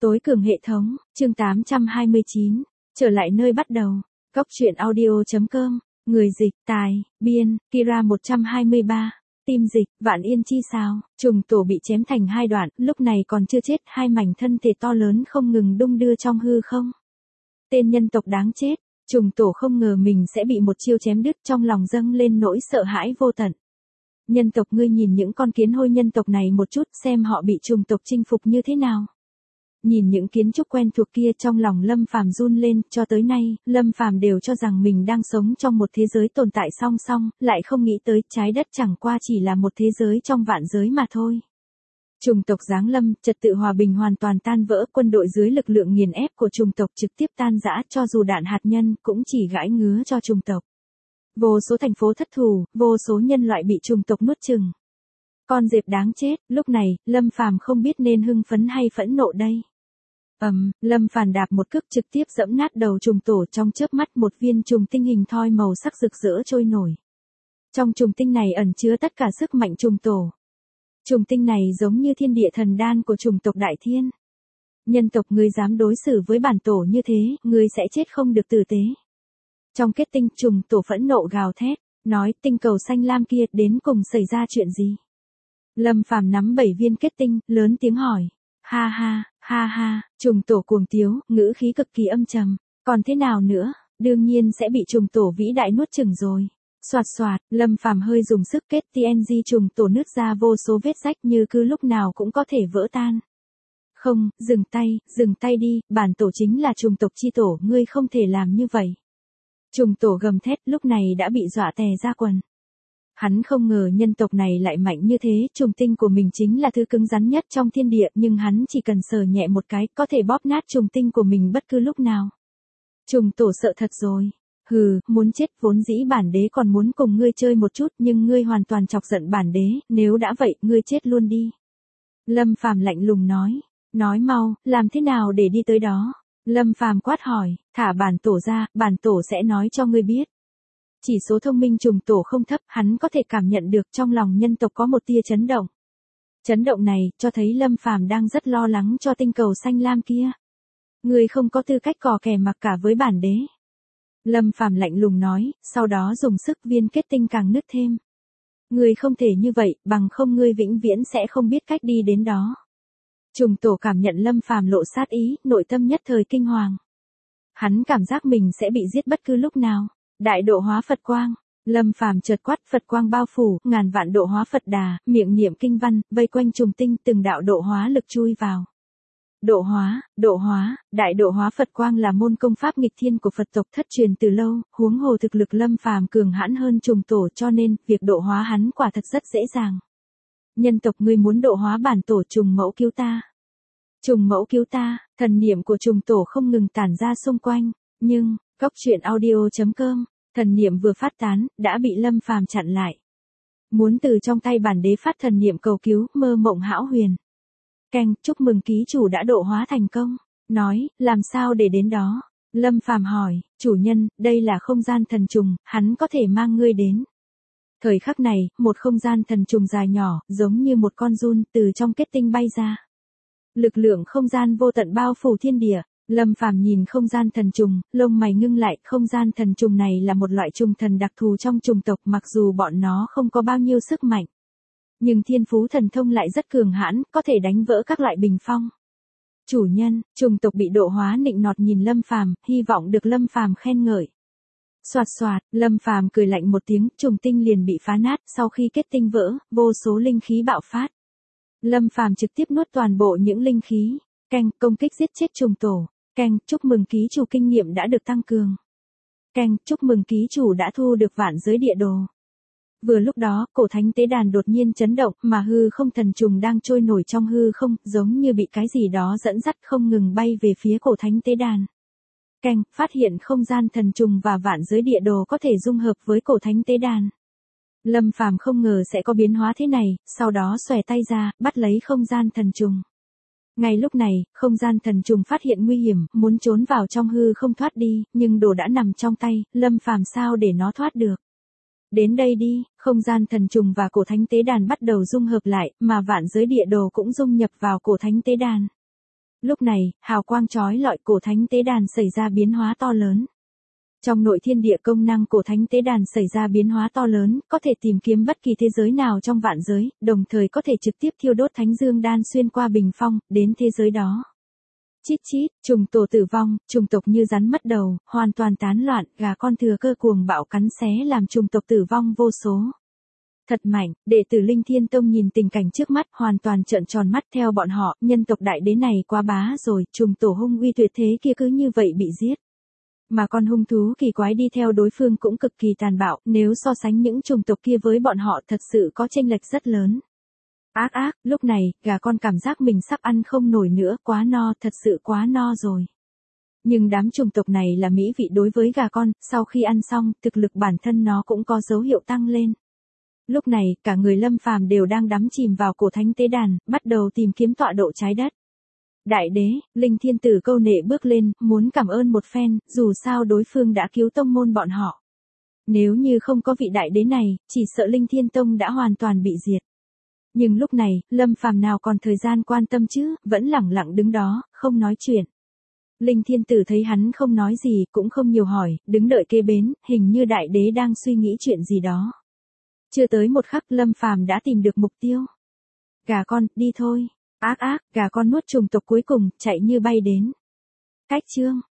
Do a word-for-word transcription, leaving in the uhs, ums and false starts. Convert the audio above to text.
Tối cường hệ thống, chương tám trăm hai mươi chín, trở lại nơi bắt đầu. Góc truyện audio.com, người dịch, tài, biên, Kira một trăm hai mươi ba, tim dịch, Vạn Yên chi sao, trùng tổ bị chém thành hai đoạn, lúc này còn chưa chết, hai mảnh thân thể to lớn không ngừng đung đưa trong hư không. Tên nhân tộc đáng chết, trùng tổ không ngờ mình sẽ bị một chiêu chém đứt, trong lòng dâng lên nỗi sợ hãi vô tận. Nhân tộc, ngươi nhìn những con kiến hôi nhân tộc này một chút, xem họ bị trùng tộc chinh phục như thế nào. Nhìn những kiến trúc quen thuộc kia, trong lòng Lâm Phàm run lên, cho tới nay, Lâm Phàm đều cho rằng mình đang sống trong một thế giới tồn tại song song, lại không nghĩ tới trái đất chẳng qua chỉ là một thế giới trong vạn giới mà thôi. Trùng tộc giáng lâm, trật tự hòa bình hoàn toàn tan vỡ, quân đội dưới lực lượng nghiền ép của trùng tộc trực tiếp tan rã, cho dù đạn hạt nhân cũng chỉ gãi ngứa cho trùng tộc. Vô số thành phố thất thủ, vô số nhân loại bị trùng tộc nuốt chửng. Con dẹp đáng chết, lúc này, Lâm Phàm không biết nên hưng phấn hay phẫn nộ đây. Ầm, um, Lâm Phàm đạp một cước trực tiếp giẫm nát đầu trùng tổ, trong chớp mắt một viên trùng tinh hình thoi màu sắc rực rỡ trôi nổi. Trong trùng tinh này ẩn chứa tất cả sức mạnh trùng tổ. Trùng tinh này giống như thiên địa thần đan của trùng tộc Đại Thiên. Nhân tộc, ngươi dám đối xử với bản tổ như thế, ngươi sẽ chết không được tử tế. Trong kết tinh, trùng tổ phẫn nộ gào thét, nói, tinh cầu xanh lam kia đến cùng xảy ra chuyện gì? Lâm Phàm nắm bảy viên kết tinh, lớn tiếng hỏi. Ha ha, ha ha, trùng tổ cuồng tiếu, ngữ khí cực kỳ âm trầm. Còn thế nào nữa, đương nhiên sẽ bị trùng tổ vĩ đại nuốt chửng rồi. Soạt soạt, Lâm Phàm hơi dùng sức kết tê en giê, trùng tổ nứt ra vô số vết rách như cứ lúc nào cũng có thể vỡ tan. Không, dừng tay, dừng tay đi, bản tổ chính là trùng tộc chi tổ, ngươi không thể làm như vậy. Trùng tổ gầm thét, lúc này đã bị dọa tè ra quần. Hắn không ngờ nhân tộc này lại mạnh như thế, trùng tinh của mình chính là thứ cứng rắn nhất trong thiên địa, nhưng hắn chỉ cần sờ nhẹ một cái, có thể bóp nát trùng tinh của mình bất cứ lúc nào. Trùng tổ sợ thật rồi. Hừ, muốn chết, vốn dĩ bản đế còn muốn cùng ngươi chơi một chút, nhưng ngươi hoàn toàn chọc giận bản đế, nếu đã vậy, ngươi chết luôn đi. Lâm Phàm lạnh lùng nói, nói mau, làm thế nào để đi tới đó? Lâm Phàm quát hỏi, thả bản tổ ra, bản tổ sẽ nói cho ngươi biết. Chỉ số thông minh trùng tổ không thấp, hắn có thể cảm nhận được trong lòng nhân tộc có một tia chấn động. Chấn động này, cho thấy Lâm Phàm đang rất lo lắng cho tinh cầu xanh lam kia. Ngươi không có tư cách cò kè mặc cả với bản đế. Lâm Phàm lạnh lùng nói, sau đó dùng sức viên kết tinh càng nứt thêm. Ngươi không thể như vậy, bằng không ngươi vĩnh viễn sẽ không biết cách đi đến đó. Trùng tổ cảm nhận Lâm Phàm lộ sát ý, nội tâm nhất thời kinh hoàng. Hắn cảm giác mình sẽ bị giết bất cứ lúc nào. Đại độ hóa Phật quang, Lâm Phàm chợt quát, Phật quang bao phủ, ngàn vạn độ hóa Phật đà, miệng niệm kinh văn, vây quanh trùng tinh, từng đạo độ hóa lực chui vào. Độ hóa, độ hóa, đại độ hóa Phật quang là môn công pháp nghịch thiên của Phật tộc thất truyền từ lâu, huống hồ thực lực Lâm Phàm cường hãn hơn trùng tổ, cho nên việc độ hóa hắn quả thật rất dễ dàng. Nhân tộc, ngươi muốn độ hóa bản tổ, trùng mẫu cứu ta. Trùng mẫu cứu ta, thần niệm của trùng tổ không ngừng tản ra xung quanh, nhưng Góc truyện audio.com, thần niệm vừa phát tán, đã bị Lâm Phàm chặn lại. Muốn từ trong tay bản đế phát thần niệm cầu cứu, mơ mộng hão huyền. Keng, chúc mừng ký chủ đã độ hóa thành công. Nói, làm sao để đến đó? Lâm Phàm hỏi, chủ nhân, đây là không gian thần trùng, hắn có thể mang ngươi đến. Thời khắc này, một không gian thần trùng dài nhỏ, giống như một con giun, từ trong kết tinh bay ra. Lực lượng không gian vô tận bao phủ thiên địa. Lâm Phàm nhìn không gian thần trùng, lông mày ngưng lại, không gian thần trùng này là một loại trùng thần đặc thù trong trùng tộc, mặc dù bọn nó không có bao nhiêu sức mạnh. Nhưng thiên phú thần thông lại rất cường hãn, có thể đánh vỡ các loại bình phong. Chủ nhân, trùng tộc bị độ hóa nịnh nọt nhìn Lâm Phàm, hy vọng được Lâm Phàm khen ngợi. Soạt soạt, Lâm Phàm cười lạnh một tiếng, trùng tinh liền bị phá nát, sau khi kết tinh vỡ, vô số linh khí bạo phát. Lâm Phàm trực tiếp nuốt toàn bộ những linh khí. Keng, công kích giết chết trùng tổ. Keng, chúc mừng ký chủ kinh nghiệm đã được tăng cường. Keng, chúc mừng ký chủ đã thu được vạn giới địa đồ. Vừa lúc đó, cổ thánh tế đàn đột nhiên chấn động, mà hư không thần trùng đang trôi nổi trong hư không, giống như bị cái gì đó dẫn dắt không ngừng bay về phía cổ thánh tế đàn. Keng, phát hiện không gian thần trùng và vạn giới địa đồ có thể dung hợp với cổ thánh tế đàn. Lâm Phàm không ngờ sẽ có biến hóa thế này, sau đó xòe tay ra, bắt lấy không gian thần trùng. Ngay lúc này, không gian thần trùng phát hiện nguy hiểm, muốn trốn vào trong hư không thoát đi, nhưng đồ đã nằm trong tay, Lâm Phàm sao để nó thoát được. Đến đây đi, không gian thần trùng và cổ thánh tế đàn bắt đầu dung hợp lại, mà vạn giới địa đồ cũng dung nhập vào cổ thánh tế đàn. Lúc này, hào quang chói lọi cổ thánh tế đàn xảy ra biến hóa to lớn. Trong nội thiên địa công năng cổ thánh tế đàn xảy ra biến hóa to lớn, có thể tìm kiếm bất kỳ thế giới nào trong vạn giới, đồng thời có thể trực tiếp thiêu đốt thánh dương đan xuyên qua bình phong, đến thế giới đó. Chít chít, trùng tổ tử vong, trùng tộc như rắn mất đầu, hoàn toàn tán loạn, gà con thừa cơ cuồng bạo cắn xé làm trùng tộc tử vong vô số. Thật mạnh, đệ tử Linh Thiên Tông nhìn tình cảnh trước mắt hoàn toàn trợn tròn mắt theo bọn họ, nhân tộc đại đế này quá bá rồi, trùng tổ hung uy tuyệt thế kia cứ như vậy bị giết. Mà con hung thú kỳ quái đi theo đối phương cũng cực kỳ tàn bạo, nếu so sánh những trùng tộc kia với bọn họ thật sự có chênh lệch rất lớn. Ác ác, lúc này, gà con cảm giác mình sắp ăn không nổi nữa, quá no, thật sự quá no rồi. Nhưng đám trùng tộc này là mỹ vị đối với gà con, sau khi ăn xong, thực lực bản thân nó cũng có dấu hiệu tăng lên. Lúc này, cả người Lâm Phàm đều đang đắm chìm vào cổ thánh tế đàn, bắt đầu tìm kiếm tọa độ trái đất. Đại đế, Linh Thiên Tử câu nệ bước lên, muốn cảm ơn một phen, dù sao đối phương đã cứu tông môn bọn họ. Nếu như không có vị đại đế này, chỉ sợ Linh Thiên Tông đã hoàn toàn bị diệt. Nhưng lúc này, Lâm Phàm nào còn thời gian quan tâm chứ, vẫn lẳng lặng đứng đó, không nói chuyện. Linh Thiên Tử thấy hắn không nói gì, cũng không nhiều hỏi, đứng đợi kế bến, hình như đại đế đang suy nghĩ chuyện gì đó. Chưa tới một khắc Lâm Phàm đã tìm được mục tiêu. Gà con, đi thôi. Ác ác, gà con nuốt trùng tộc cuối cùng, chạy như bay đến. Cách chương.